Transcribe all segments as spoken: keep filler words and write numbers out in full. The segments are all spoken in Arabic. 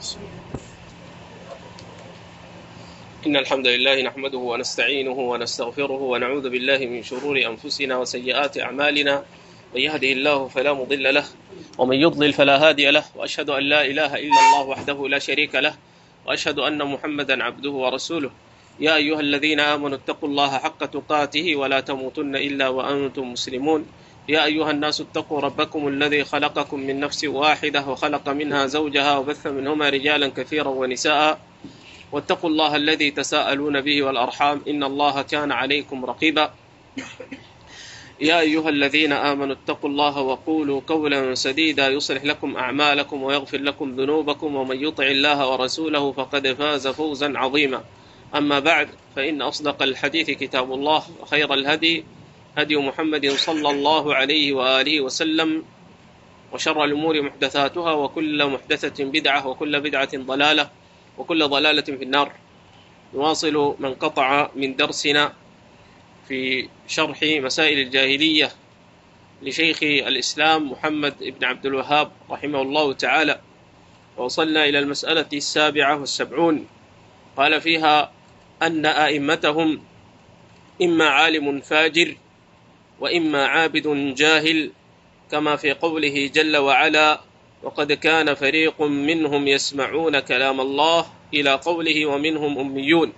إن الحمد لله نحمده ونستعينه ونستغفره ونعوذ بالله من شرور أنفسنا وسيئات أعمالنا. من يهده الله فلا مضل له ومن يضلل فلا هادي له، وأشهد أن لا إله إلا الله وحده لا شريك له، وأشهد أن محمدا عبده ورسوله. يا أيها الذين آمنوا اتقوا الله حق تقاته ولا تموتن إلا وأنتم مسلمون. يا أيها الناس اتقوا ربكم الذي خلقكم من نفس واحدة وخلق منها زوجها وبث منهما رجالا كثيرا ونساء، واتقوا الله الذي تساءلون به والأرحام إن الله كان عليكم رقيبا. يا أيها الذين آمنوا اتقوا الله وقولوا قولا سديدا يصلح لكم أعمالكم ويغفر لكم ذنوبكم، ومن يطع الله ورسوله فقد فاز فوزا عظيما. أما بعد، فإن أصدق الحديث كتاب الله، وخير الهدي هدي محمد صلى الله عليه وآله وسلم، وشر الأمور محدثاتها، وكل محدثة بدعة، وكل بدعة ضلالة، وكل ضلالة في النار. نواصل من قطع من درسنا في شرح مسائل الجاهلية لشيخ الإسلام محمد بن عبد الوهاب رحمه الله تعالى، ووصلنا إلى المسألة السابعة والسبعون. قال فيها أن أئمتهم إما عالم فاجر وإما عابد جاهل، كما في قوله جل وعلا: وقد كان فريق منهم يسمعون كلام الله، إلى قوله ومنهم أميون.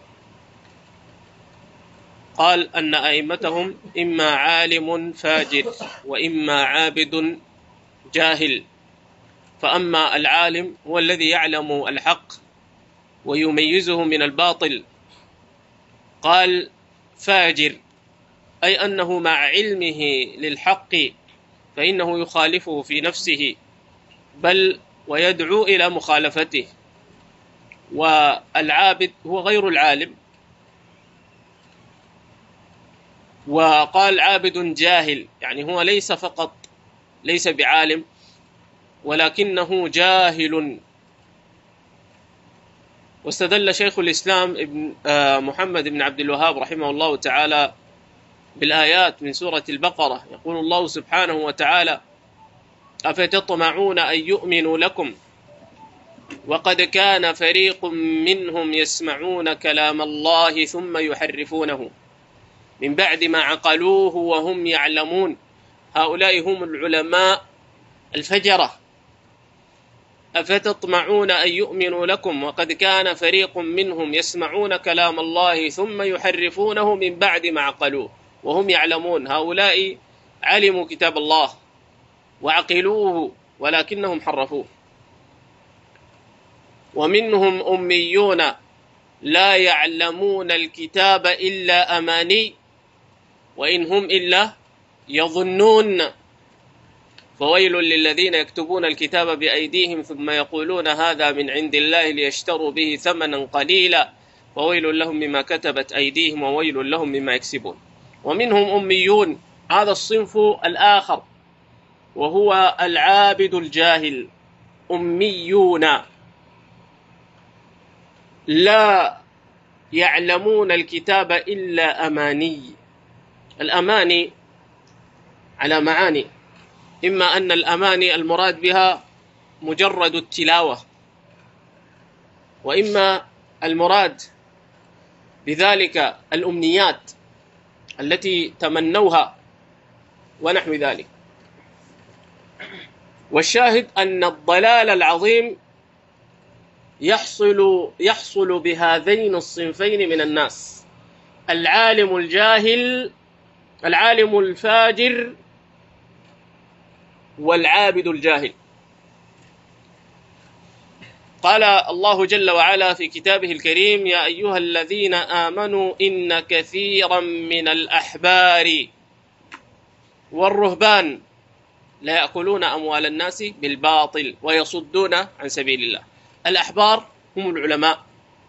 قال أن أئمتهم إما عالم فاجر وإما عابد جاهل. فأما العالم هو الذي يعلم الحق ويميزه من الباطل. قال فاجر أي أنه مع علمه للحق فإنه يخالفه في نفسه، بل ويدعو إلى مخالفته. والعابد هو غير العالم. وقال عابد جاهل، يعني هو ليس فقط ليس بعالم، ولكنه جاهل. واستدل شيخ الإسلام ابن محمد بن عبد الوهاب رحمه الله تعالى بالآيات من سورة البقرة. يقول الله سبحانه وتعالى: أفتطمعون أن يؤمنوا لكم وقد كان فريق منهم يسمعون كلام الله ثم يحرفونه من بعد ما عقلوه وهم يعلمون، هؤلاء هم العلماء الفجرة. أفتطمعون أن يؤمنوا لكم وقد كان فريق منهم يسمعون كلام الله ثم يحرفونه من بعد ما عقلوه وهم يعلمون، هؤلاء علموا كتاب الله وعقلوه ولكنهم حرفوه. ومنهم أميون لا يعلمون الكتاب إلا أماني وإن هم إلا يظنون، فويل للذين يكتبون الكتاب بأيديهم ثم يقولون هذا من عند الله ليشتروا به ثمنا قليلا وويل لهم مما كتبت أيديهم وويل لهم مما يكسبون. ومنهم أميون، هذا الصنف الآخر وهو العابد الجاهل. أميون لا يعلمون الكتاب إلا أماني. الأماني على معاني، إما أن الأماني المراد بها مجرد التلاوة، وإما المراد بذلك الأمنيات التي تمنوها ونحو ذلك. والشاهد أن الضلال العظيم يحصل يحصل بهذين الصنفين من الناس: العالم الجاهل، العالم الفاجر، والعابد الجاهل. قال الله جل وعلا في كتابه الكريم: يا أيها الذين آمنوا إن كثيرا من الأحبار والرهبان لا يأكلون أموال الناس بالباطل ويصدون عن سبيل الله. الأحبار هم العلماء،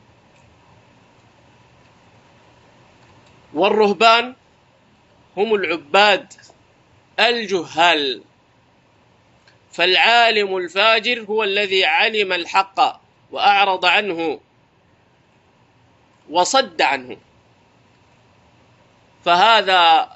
والرهبان هم العباد الجهال. فالعالم الفاجر هو الذي علم الحق وأعرض عنه وصد عنه، فهذا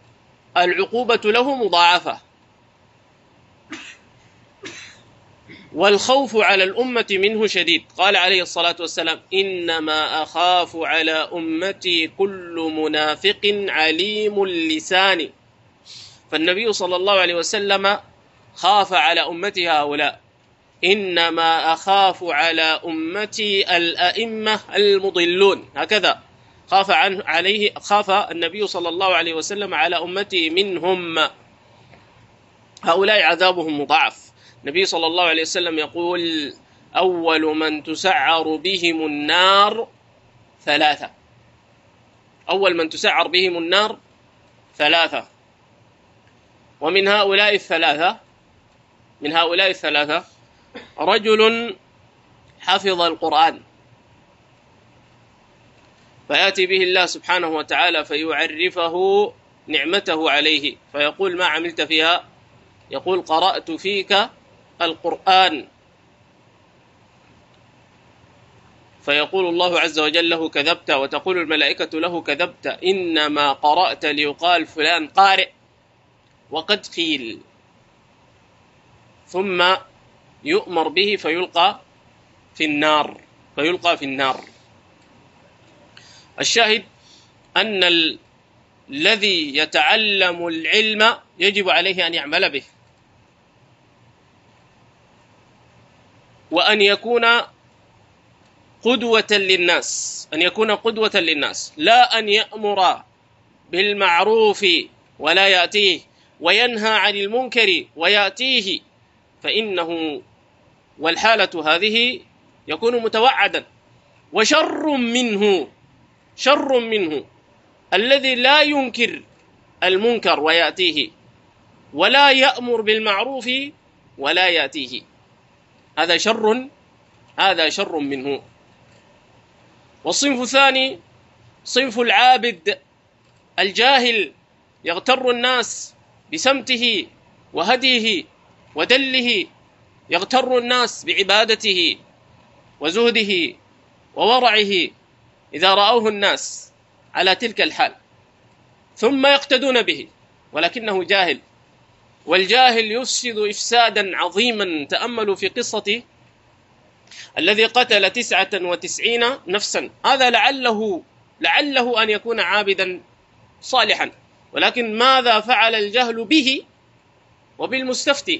العقوبة له مضاعفة. والخوف على الأمة منه شديد. قال عليه الصلاة والسلام: إنما أخاف على أمتي كل منافق عليم اللسان. فالنبي صلى الله عليه وسلم خاف على أمته هؤلاء. إنما أخاف على أمتي الأئمة المضلون، هكذا خاف عنه عليه خاف النبي صلى الله عليه وسلم على أمتي منهم، هؤلاء عذابهم مضاعف. النبي صلى الله عليه وسلم يقول: أول من تسعر بهم النار ثلاثة. أول من تسعر بهم النار ثلاثة. ومن هؤلاء الثلاثة من هؤلاء الثلاثة رجل حفظ القرآن فيأتي به الله سبحانه وتعالى فيعرفه نعمته عليه، فيقول: ما عملت فيها؟ يقول: قرأت فيك القرآن. فيقول الله عز وجل له: كذبت. وتقول الملائكة له: كذبت، إنما قرأت ليقال فلان قارئ، وقد قيل. ثم يؤمر به فيلقى في النار فيلقى في النار. الشاهد أن ال... الذي يتعلم العلم يجب عليه أن يعمل به، وأن يكون قدوة للناس أن يكون قدوة للناس لا أن يأمر بالمعروف ولا يأتيه، وينهى عن المنكر ويأتيه، فإنه والحالة هذه يكون متوعدا. وشر منه شر منه الذي لا ينكر المنكر ويأتيه، ولا يأمر بالمعروف ولا يأتيه، هذا شر هذا شر منه. والصنف الثاني صنف العابد الجاهل، يغتر الناس بسمته وهديه ودله، يغتر الناس بعبادته وزهده وورعه إذا رأوه الناس على تلك الحال ثم يقتدون به، ولكنه جاهل، والجاهل يفسد إفسادا عظيما. تأملوا في قصة الذي قتل تسعة وتسعين نفسا، هذا لعله لعله أن يكون عابدا صالحا، ولكن ماذا فعل الجهل به وبالمستفتي؟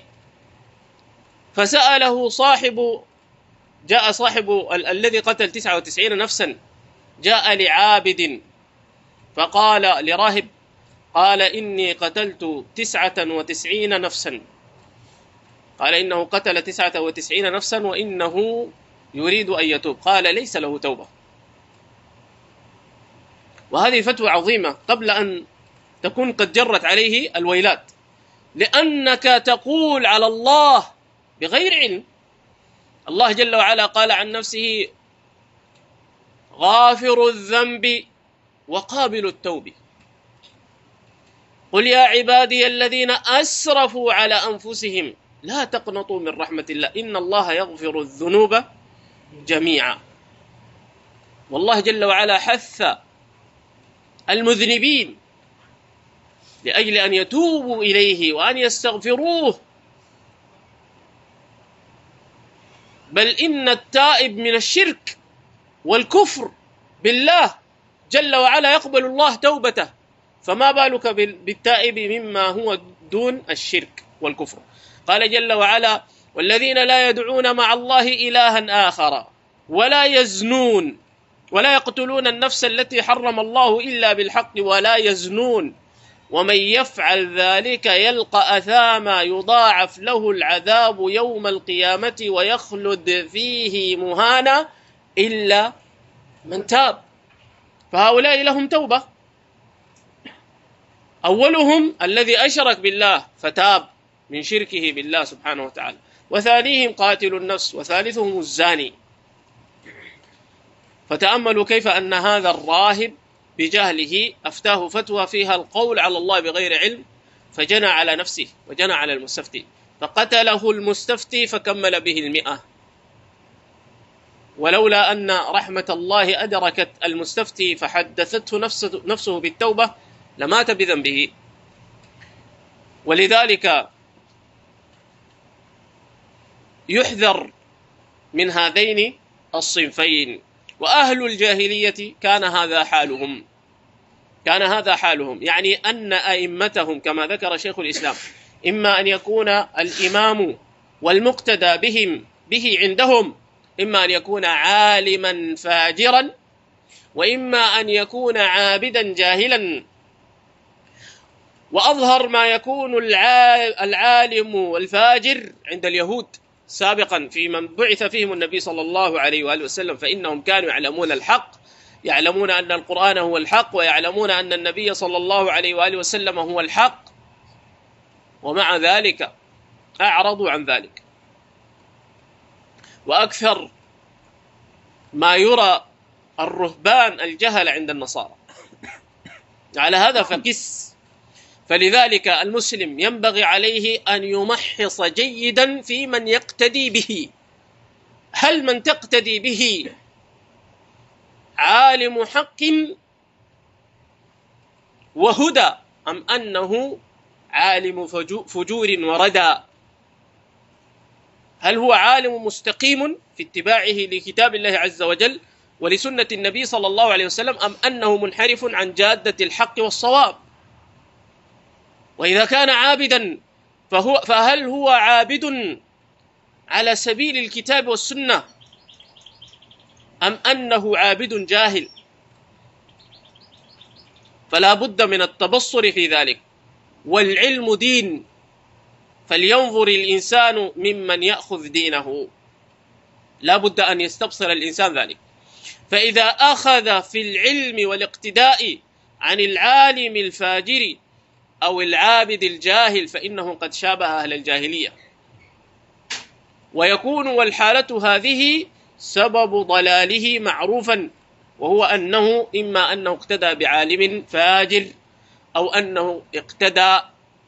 فسأله صاحب جاء صاحب ال الذي قتل تسعة وتسعين نفسا، جاء لعابد فقال لراهب، قال: إني قتلت تسعة وتسعين نفسا. قال: إنه قتل تسعة وتسعين نفسا وإنه يريد أن يتوب. قال: ليس له توبة. وهذه فتوى عظيمة قبل أن تكون قد جرت عليه الويلات، لأنك تقول على الله بغير علم. الله جل وعلا قال عن نفسه: غافر الذنب وقابل التوب، قل يا عبادي الذين أسرفوا على أنفسهم لا تقنطوا من رحمة الله إن الله يغفر الذنوب جميعا. والله جل وعلا حث المذنبين لأجل أن يتوبوا إليه وأن يستغفروه، بل إن التائب من الشرك والكفر بالله جل وعلا يقبل الله توبته، فما بالك بالتائب مما هو دون الشرك والكفر. قال جل وعلا: والذين لا يدعون مع الله إلها آخر ولا يزنون ولا يقتلون النفس التي حرم الله إلا بالحق ولا يزنون ومن يفعل ذلك يلقى أثاما يضاعف له العذاب يوم القيامة ويخلد فيه مهانا إلا من تاب. فهؤلاء لهم توبة، أولهم الذي أشرك بالله فتاب من شركه بالله سبحانه وتعالى، وثانيهم قاتل النفس، وثالثهم الزاني. فتأملوا كيف أن هذا الراهب بجهله أفتاه فتوى فيها القول على الله بغير علم، فجنى على نفسه وجنى على المستفتي، فقتله المستفتي فكمل به المئة. ولولا أن رحمة الله أدركت المستفتي فحدثته نفسه, نفسه بالتوبة لمات بذنبه. ولذلك يحذر من هذين الصنفين. وأهل الجاهلية كان هذا حالهم، كان هذا حالهم، يعني أن أئمتهم كما ذكر شيخ الإسلام إما أن يكون الإمام والمقتدى بهم به عندهم إما أن يكون عالما فاجرا، وإما أن يكون عابدا جاهلا. وأظهر ما يكون العالم والفاجر عند اليهود سابقا في من بعث فيهم النبي صلى الله عليه وآله وسلم، فإنهم كانوا يعلمون الحق، يعلمون أن القرآن هو الحق، ويعلمون أن النبي صلى الله عليه وآله وسلم هو الحق، ومع ذلك أعرضوا عن ذلك. وأكثر ما يرى الرهبان الجهل عند النصارى. على هذا فقس. فلذلك المسلم ينبغي عليه أن يمحص جيدا في من يقتدي به. هل من تقتدي به عالم حق وهدى، أم أنه عالم فجور وردى؟ هل هو عالم مستقيم في اتباعه لكتاب الله عز وجل ولسنة النبي صلى الله عليه وسلم، أم أنه منحرف عن جادة الحق والصواب؟ وإذا كان عابدا فهو فهل هو عابد على سبيل الكتاب والسنة، أم أنه عابد جاهل؟ فلا بد من التبصر في ذلك. والعلم دين، فلينظر الإنسان ممن يأخذ دينه، لا بد أن يستبصر الإنسان ذلك. فإذا أخذ في العلم والاقتداء عن العالم الفاجر أو العابد الجاهل فإنه قد شابه أهل الجاهلية، ويكون والحالة هذه سبب ضلاله معروفا، وهو أنه إما أنه اقتدى بعالم فاجر أو أنه اقتدى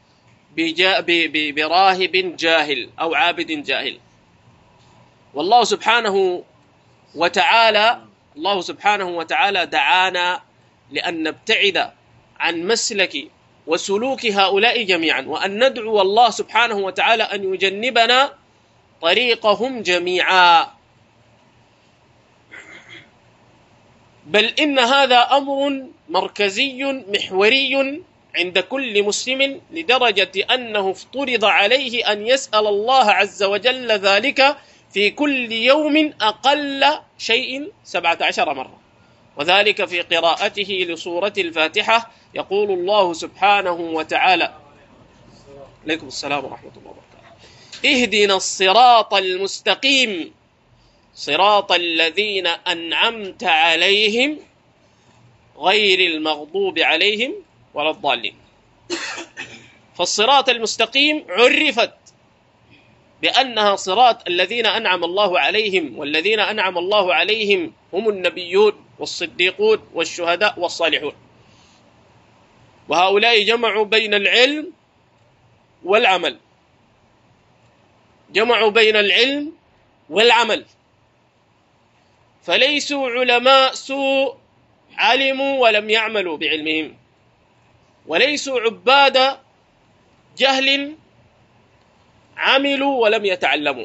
براهب جاهل أو عابد جاهل. والله سبحانه وتعالى الله سبحانه وتعالى دعانا لأن نبتعد عن مسلك وسلوك هؤلاء جميعا، وأن ندعو الله سبحانه وتعالى أن يجنبنا طريقهم جميعا. بل إن هذا أمر مركزي محوري عند كل مسلم، لدرجة أنه افترض عليه أن يسأل الله عز وجل ذلك في كل يوم أقل شيء سبعة عشر مرة، وذلك في قراءته لسورة الفاتحة. يقول الله سبحانه وتعالى: عليكم السلام ورحمة الله وبركاته، اهدنا الصراط المستقيم صراط الذين أنعمت عليهم غير المغضوب عليهم ولا الضالين. فالصراط المستقيم عرفت بأنها صراط الذين أنعم الله عليهم، والذين أنعم الله عليهم هم النبيون والصديقون والشهداء والصالحون. وهؤلاء جمعوا بين العلم والعمل، جمعوا بين العلم والعمل، فليسوا علماء سوء علموا ولم يعملوا بعلمهم، وليسوا عباد جهل عملوا ولم يتعلموا.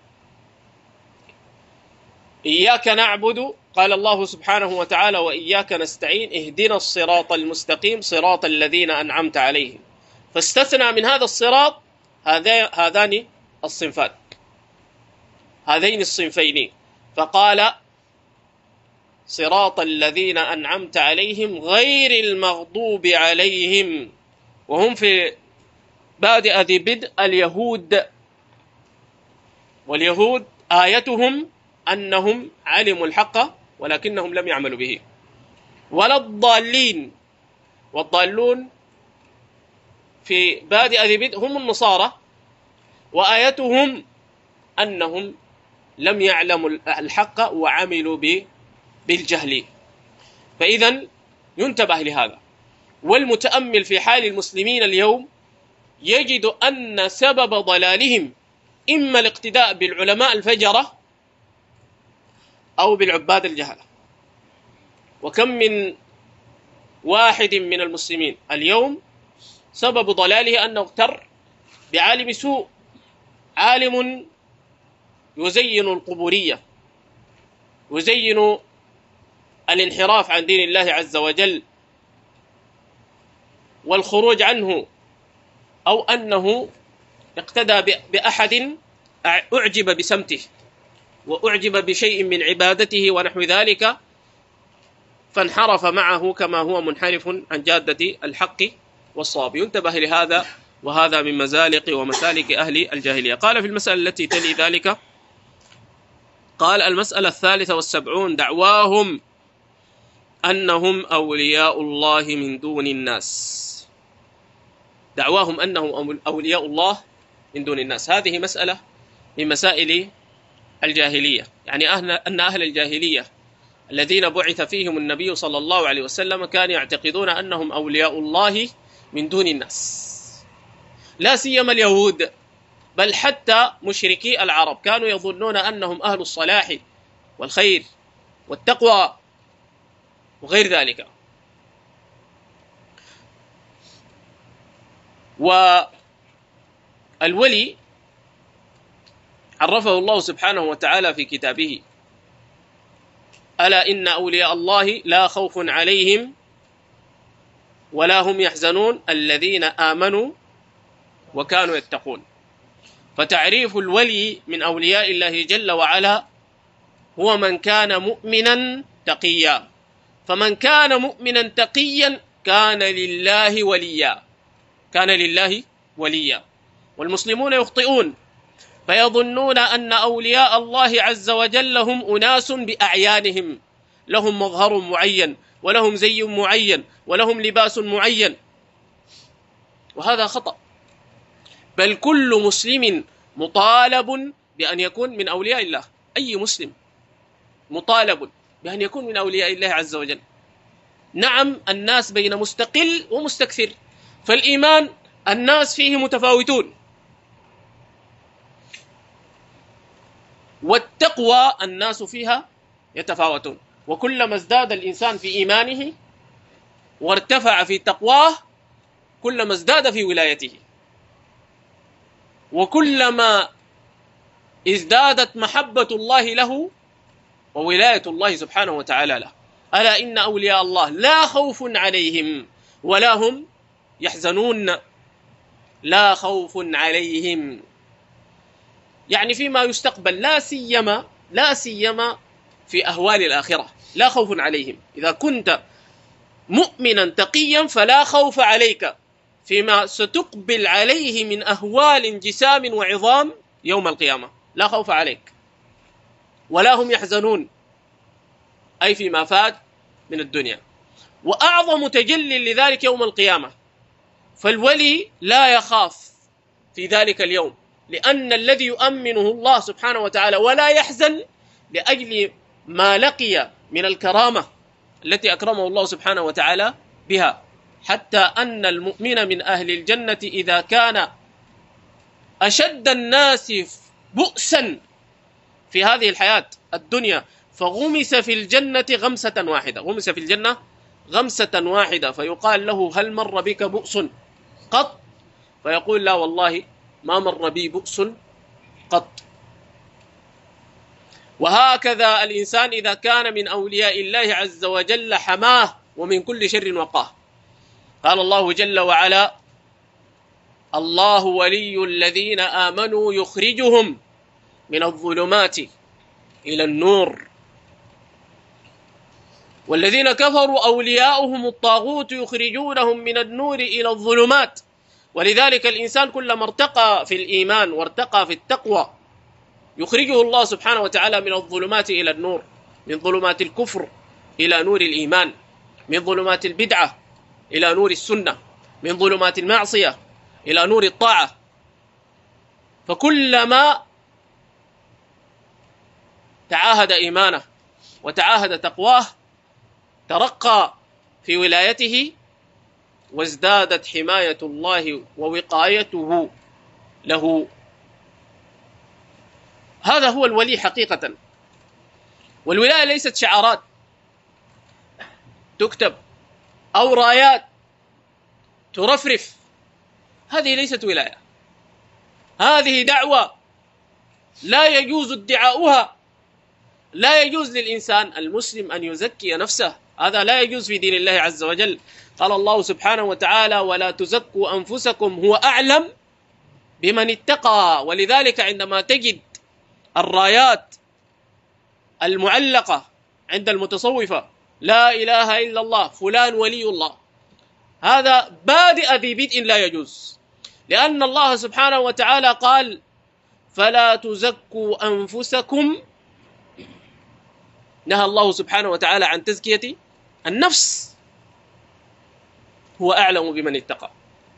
إياك نعبد، قال الله سبحانه وتعالى: وإياك نستعين اهدنا الصراط المستقيم صراط الذين أنعمت عليهم. فاستثنى من هذا الصراط هذان الصنفان، هذين الصنفين، فقال: صراط الذين أنعمت عليهم غير المغضوب عليهم. وهم في بادئ ذي بدء اليهود، واليهود آيتهم أنهم علموا الحق ولكنهم لم يعملوا به. ولا الضالين، والضالون في بادئ ذي بدء هم النصارى، وآيتهم أنهم لم يعلموا الحق وعملوا به بالجهل. فإذا ينتبه لهذا. والمتأمل في حال المسلمين اليوم يجد أن سبب ضلالهم إما الاقتداء بالعلماء الفجرة أو بالعباد الجهلة. وكم من واحد من المسلمين اليوم سبب ضلاله أنه اغتر بعالم سوء، عالم يزين القبورية، يزين الانحراف عن دين الله عز وجل والخروج عنه، أو أنه اقتدى بأحد أعجب بسمته وأعجب بشيء من عبادته ونحو ذلك فانحرف معه كما هو منحرف عن جادة الحق والصواب. ينتبه لهذا، وهذا من مزالق ومسالك أهل الجاهلية. قال في المسألة التي تلي ذلك، قال: المسألة الثالثة والسبعون: دعواهم أنهم أولياء الله من دون الناس. دعواهم أنهم أولياء الله من دون الناس، هذه مسألة من مسائل الجاهلية، يعني أهل أن أهل الجاهلية الذين بعث فيهم النبي صلى الله عليه وسلم كانوا يعتقدون أنهم أولياء الله من دون الناس، لا سيما اليهود، بل حتى مشركي العرب كانوا يظنون أنهم أهل الصلاح والخير والتقوى وغير ذلك. والولي عرفه الله سبحانه وتعالى في كتابه: ألا إن أولياء الله لا خوف عليهم ولا هم يحزنون الذين آمنوا وكانوا يتقون. فتعريف الولي من أولياء الله جل وعلا هو من كان مؤمنا تقيا، فمن كان مؤمنا تقيا كان لله وليا، كان لله وليا. والمسلمون يخطئون فيظنون أن أولياء الله عز وجل هم أناس بأعيانهم، لهم مظهر معين ولهم زي معين ولهم لباس معين، وهذا خطأ. بل كل مسلم مطالب بأن يكون من أولياء الله، أي مسلم مطالب بأن يكون من أولياء الله عز وجل. نعم، الناس بين مستقل ومستكثر، فالإيمان الناس فيه متفاوتون، والتقوى الناس فيها يتفاوتون، وكلما ازداد الإنسان في إيمانه وارتفع في تقواه كلما ازداد في ولايته، وكلما ازدادت محبة الله له وولاية الله سبحانه وتعالى له. ألا إن أولياء الله لا خوف عليهم ولا هم يحزنون. لا خوف عليهم يعني فيما يستقبل، لا سيما لا سيما في أهوال الآخرة، لا خوف عليهم. إذا كنت مؤمنا تقيا فلا خوف عليك فيما ستقبل عليه من أهوال انجسام وعظام يوم القيامة، لا خوف عليك. ولا هم يحزنون أي فيما فات من الدنيا. وأعظم تجل لذلك يوم القيامة، فالولي لا يخاف في ذلك اليوم، لأن الذي يؤمنه الله سبحانه وتعالى، ولا يحزن لأجل ما لقي من الكرامة التي أكرمه الله سبحانه وتعالى بها. حتى أن المؤمن من أهل الجنة إذا كان أشد الناس بؤسا في هذه الحياة الدنيا فغمس في الجنة غمسة واحدة، غمس في الجنة غمسة واحدة، فيقال له: هل مر بك بؤس قط؟ فيقول: لا والله ما مر بي بؤس قط. وهكذا الإنسان إذا كان من أولياء الله عز وجل حماه ومن كل شر وقاه. قال الله جل وعلا: الله ولي الذين آمنوا يخرجهم من الظلمات إلى النور، والذين كفروا أولياؤهم الطاغوت يخرجونهم من النور إلى الظلمات. ولذلك الإنسان كلما ارتقى في الإيمان وارتقى في التقوى يخرجه الله سبحانه وتعالى من الظلمات إلى النور، من ظلمات الكفر إلى نور الإيمان، من ظلمات البدعة إلى نور السنة، من ظلمات المعصية إلى نور الطاعة. فكلما تعاهد إيمانه وتعاهد تقواه ترقى في ولايته وازدادت حماية الله ووقايته له. هذا هو الولي حقيقة. والولاية ليست شعارات تكتب أو رايات ترفرف، هذه ليست ولاية، هذه دعوة لا يجوز ادعاؤها. لا يجوز للإنسان المسلم أن يزكي نفسه، هذا لا يجوز في دين الله عز وجل. قال الله سبحانه وتعالى: ولا تزكوا أنفسكم هو أعلم بمن اتقى. ولذلك عندما تجد الرايات المعلقة عند المتصوفة لا إله إلا الله فلان ولي الله، هذا بادئ ذي بدء لا يجوز، لأن الله سبحانه وتعالى قال: فلا تزكوا أنفسكم. نهى الله سبحانه وتعالى عن تزكية النفس، هو أعلم بمن اتقى.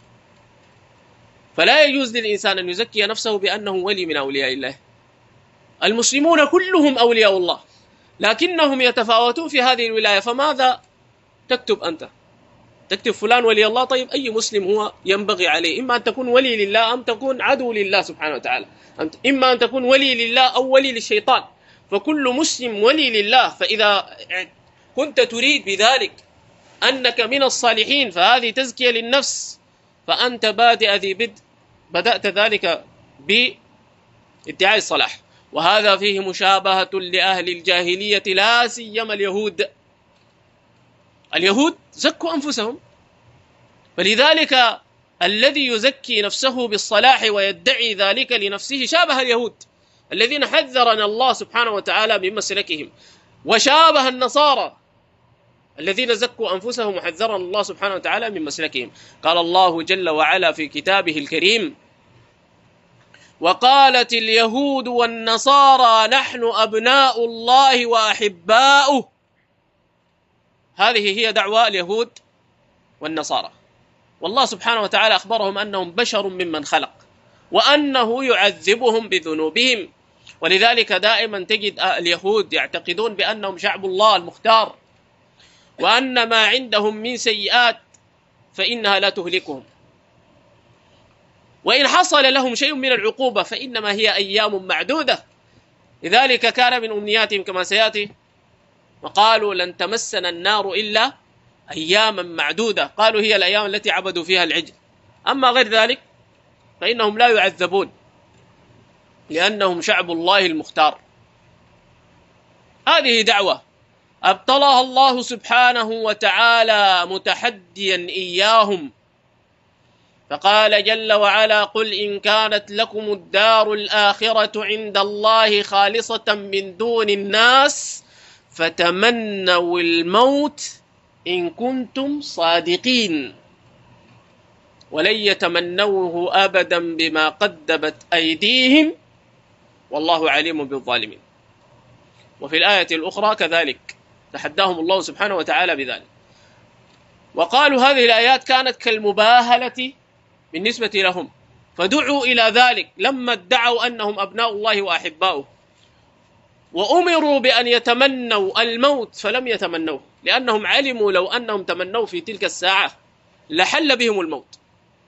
فلا يجوز للإنسان أن يزكي نفسه بأنه ولي من أولياء الله. المسلمون كلهم أولياء الله، لكنهم يتفاوتون في هذه الولاية. فماذا تكتب أنت؟ تكتب فلان ولي الله. طيب أي مسلم هو ينبغي عليه؟ إما أن تكون ولي لله أم تكون عدو لله سبحانه وتعالى، إما أن تكون ولي لله أو ولي للشيطان. فكل مسلم ولي لله. فإذا كنت تريد بذلك أنك من الصالحين فهذه تزكية للنفس، فأنت بادئ ذي بدء بدأت ذلك بادعاء الصلاح. وهذا فيه مشابهة لأهل الجاهلية لا سيما اليهود. اليهود زكوا أنفسهم، فلذلك الذي يزكي نفسه بالصلاح ويدعي ذلك لنفسه شابه اليهود الذين حذرنا الله سبحانه وتعالى من مسلكهم، وشابه النصارى الذين زكوا أنفسهم وحذرنا الله سبحانه وتعالى من مسلكهم. قال الله جل وعلا في كتابه الكريم: وقالت اليهود والنصارى نحن أبناء الله وأحباؤه. هذه هي دعوى اليهود والنصارى، والله سبحانه وتعالى أخبرهم أنهم بشر ممن خلق، وأنه يعذبهم بذنوبهم. ولذلك دائما تجد اليهود يعتقدون بأنهم شعب الله المختار، وأن ما عندهم من سيئات فإنها لا تهلكهم، وإن حصل لهم شيء من العقوبة فإنما هي أيام معدودة. لذلك كان من أمنياتهم كما سيأتي: وقالوا لن تمسنا النار إلا أياما معدودة. قالوا هي الأيام التي عبدوا فيها العجل، أما غير ذلك فإنهم لا يعذبون لأنهم شعب الله المختار. هذه دعوة أبطلها الله سبحانه وتعالى متحديا إياهم، فقال جل وعلا: قل إن كانت لكم الدار الآخرة عند الله خالصة من دون الناس فتمنوا الموت إن كنتم صادقين ولن يتمنوه أبدا بما قدمت أيديهم والله عليم بالظالمين. وفي الآية الأخرى كذلك تحداهم الله سبحانه وتعالى بذلك، وقالوا هذه الآيات كانت كالمباهلة بالنسبة لهم، فدعوا إلى ذلك لما ادعوا أنهم أبناء الله وأحباؤه، وأمروا بأن يتمنوا الموت فلم يتمنوه، لأنهم علموا لو أنهم تمنوا في تلك الساعة لحل بهم الموت.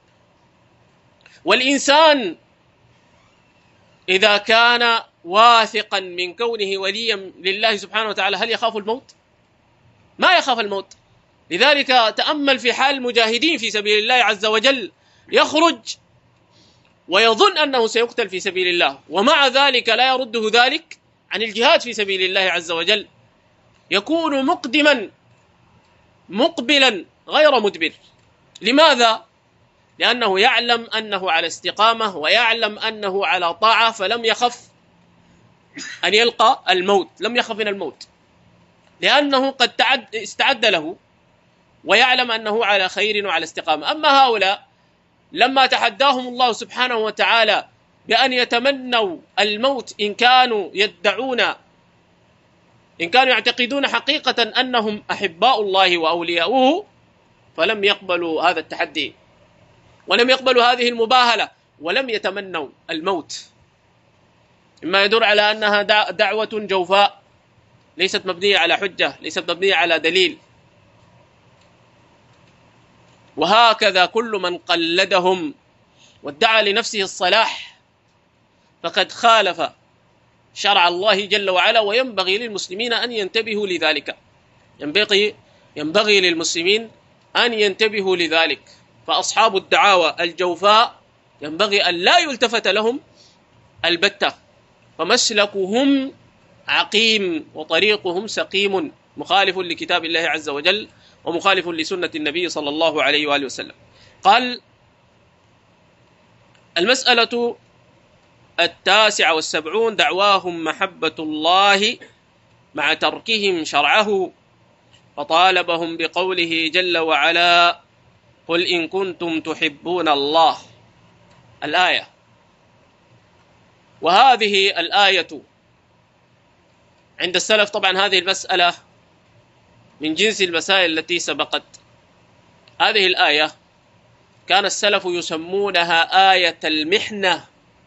والإنسان إذا كان واثقا من كونه وليا لله سبحانه وتعالى هل يخاف الموت؟ ما يخاف الموت. لذلك تأمل في حال المجاهدين في سبيل الله عز وجل، يخرج ويظن أنه سيقتل في سبيل الله، ومع ذلك لا يرده ذلك عن الجهاد في سبيل الله عز وجل، يكون مقدما مقبلا غير مدبر. لماذا؟ لأنه يعلم أنه على استقامة ويعلم أنه على طاعة، فلم يخف أن يلقى الموت، لم يخف من الموت لأنه قد تعد استعد له ويعلم أنه على خير وعلى استقامة. أما هؤلاء لما تحداهم الله سبحانه وتعالى بأن يتمنوا الموت إن كانوا يدعون إن كانوا يعتقدون حقيقة أنهم أحباء الله وأولياؤه، فلم يقبلوا هذا التحدي ولم يقبلوا هذه المباهلة ولم يتمنوا الموت، مما يدل على أنها دعوة جوفاء ليست مبنية على حجة، ليست مبنية على دليل. وهكذا كل من قلدهم وادعى لنفسه الصلاح فقد خالف شرع الله جل وعلا، وينبغي للمسلمين أن ينتبهوا لذلك، ينبغي ينبغي للمسلمين أن ينتبهوا لذلك. فأصحاب الدعاوى الجوفاء ينبغي أن لا يلتفت لهم البتة، فمسلكهم عقيم وطريقهم سقيم، مخالف لكتاب الله عز وجل ومخالف لسنة النبي صلى الله عليه وآله وسلم. قال: المسألة التاسعة والسبعون: دعواهم محبة الله مع تركهم شرعه، فطالبهم بقوله جل وعلا: قل إن كنتم تحبون الله. الآية. وهذه الآية عند السلف طبعا هذه المسألة من جنس المسائل التي سبقت. هذه الآية كان السلف يسمونها آية المحنة.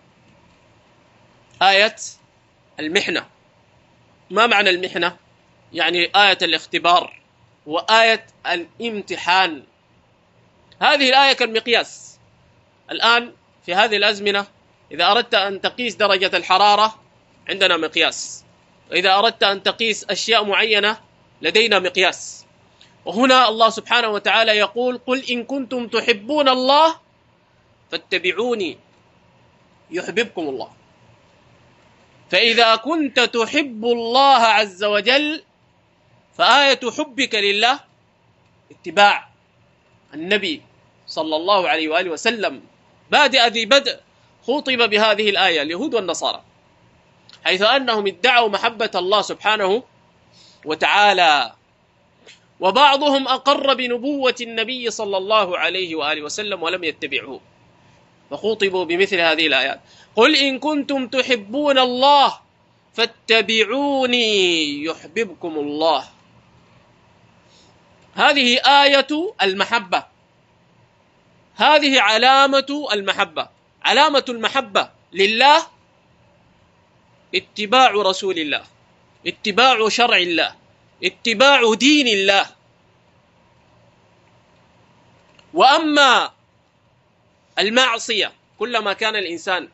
آية المحنة. ما معنى المحنة؟ يعني آية الاختبار وآية الامتحان. هذه الآية كالمقياس. الآن في هذه الأزمنة إذا أردت أن تقيس درجة الحرارة عندنا مقياس، وإذا أردت أن تقيس أشياء معينة لدينا مقياس. وهنا الله سبحانه وتعالى يقول: قل إن كنتم تحبون الله فاتبعوني يحببكم الله. فإذا كنت تحب الله عز وجل فآية حبك لله اتباع النبي صلى الله عليه وآله وسلم. بادئ ذي بدء خطب بهذه الآية اليهود والنصارى، حيث أنهم ادعوا محبة الله سبحانه وتعالى، وبعضهم أقر بنبوة النبي صلى الله عليه وآله وسلم ولم يتبعوه، فخوطبوا بمثل هذه الآيات: قل إن كنتم تحبون الله فاتبعوني يحببكم الله. هذه آية المحبة، هذه علامة المحبة. علامة المحبة لله اتباع رسول الله، اتباع شرع الله، اتباع دين الله. وأما المعصية، كلما كان الإنسان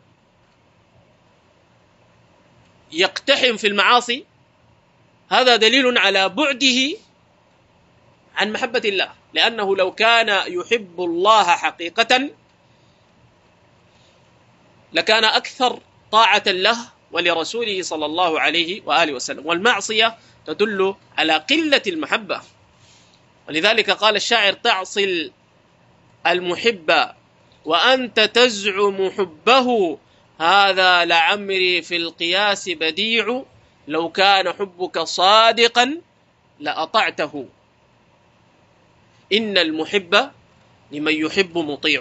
يقتحم في المعاصي هذا دليل على بعده عن محبة الله، لأنه لو كان يحب الله حقيقة لكان أكثر طاعة له ولرسوله صلى الله عليه وآله وسلم. والمعصية تدل على قلة المحبة، ولذلك قال الشاعر: تعصي المحب وأنت تزعم حبه، هذا لعمري في القياس بديع، لو كان حبك صادقا لأطعته، إن المحب لمن يحب مطيع.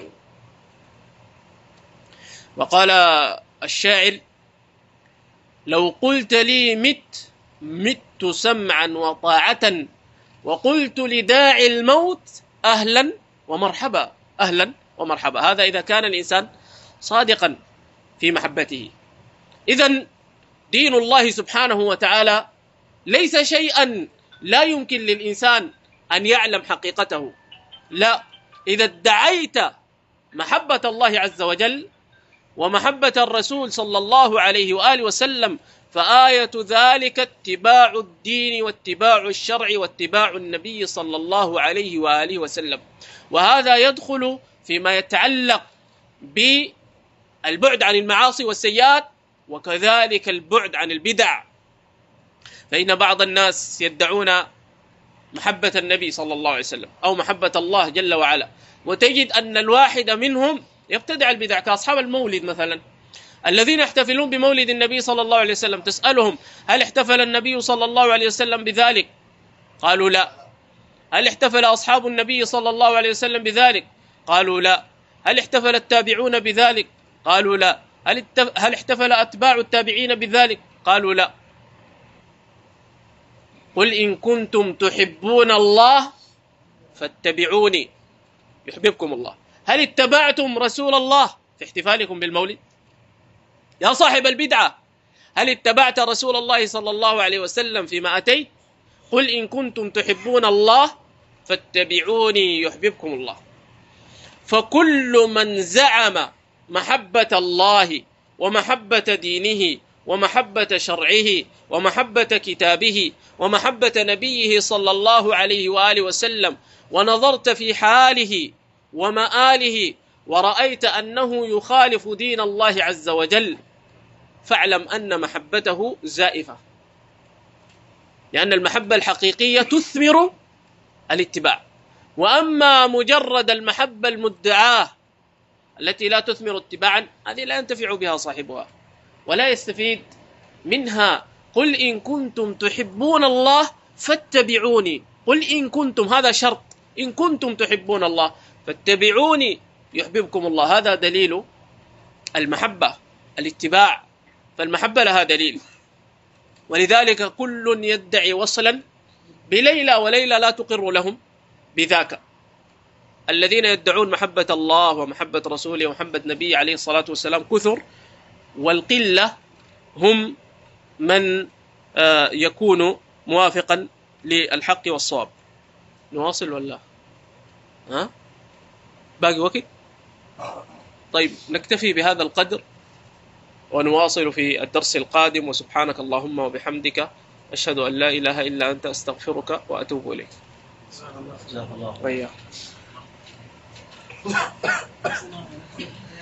وقال الشاعر: لو قلت لي مت مت سمعا وطاعة، وقلت لداعي الموت أهلا ومرحبا، أهلا ومرحبا. هذا إذا كان الإنسان صادقا في محبته. إذن دين الله سبحانه وتعالى ليس شيئا لا يمكن للإنسان أن يعلم حقيقته، لا. إذا ادعيت محبة الله عز وجل ومحبة الرسول صلى الله عليه وآله وسلم فآية ذلك اتباع الدين واتباع الشرع واتباع النبي صلى الله عليه وآله وسلم. وهذا يدخل فيما يتعلق بالبعد عن المعاصي والسيئات، وكذلك البعد عن البدع. فإن بعض الناس يدعون محبة النبي صلى الله عليه وسلم أو محبة الله جل وعلا، وتجد أن الواحد منهم يبتدع البدع، كأصحاب المولد مثلا الذين يحتفلون بمولد النبي صلى الله عليه وسلم. تسألهم: هل احتفل النبي صلى الله عليه وسلم بذلك؟ قالوا لا. هل احتفل أصحاب النبي صلى الله عليه وسلم بذلك؟ قالوا لا. هل احتفل التابعون بذلك؟ قالوا لا. هل هل احتفل أتباع التابعين بذلك؟ قالوا لا. قل إن كنتم تحبون الله فاتبعوني يحببكم الله. هل اتبعتم رسول الله في احتفالكم بالمولد؟ يا صاحب البدعة، هل اتبعت رسول الله صلى الله عليه وسلم فيما أتيت؟ قل إن كنتم تحبون الله فاتبعوني يحببكم الله. فكل من زعم محبة الله ومحبة دينه ومحبة شرعه ومحبة كتابه ومحبة نبيه صلى الله عليه وآله وسلم، ونظرت في حاله ومآله ورأيت أنه يخالف دين الله عز وجل، فاعلم أن محبته زائفة، لأن المحبة الحقيقية تثمر الاتباع. وأما مجرد المحبة المدعاة التي لا تثمر اتباعا، هذه لا ينتفع بها صاحبها ولا يستفيد منها. قل إن كنتم تحبون الله فاتبعوني، قل إن كنتم، هذا شرط، إن كنتم تحبون الله فاتبعوني يحببكم الله. هذا دليل المحبة، الاتباع. فالمحبة لها دليل، ولذلك كل يدعي وصلا بليلى وليلى لا تقر لهم بذاك. الذين يدعون محبة الله ومحبة رسوله ومحبة نبيه عليه الصلاة والسلام كثر، والقلة هم من يكون موافقا للحق والصواب. نواصل ولا ها باقي وقت؟ طيب نكتفي بهذا القدر ونواصل في الدرس القادم. وسبحانك اللهم وبحمدك أشهد أن لا إله إلا أنت أستغفرك وأتوب إليك. جزاك الله خيرا.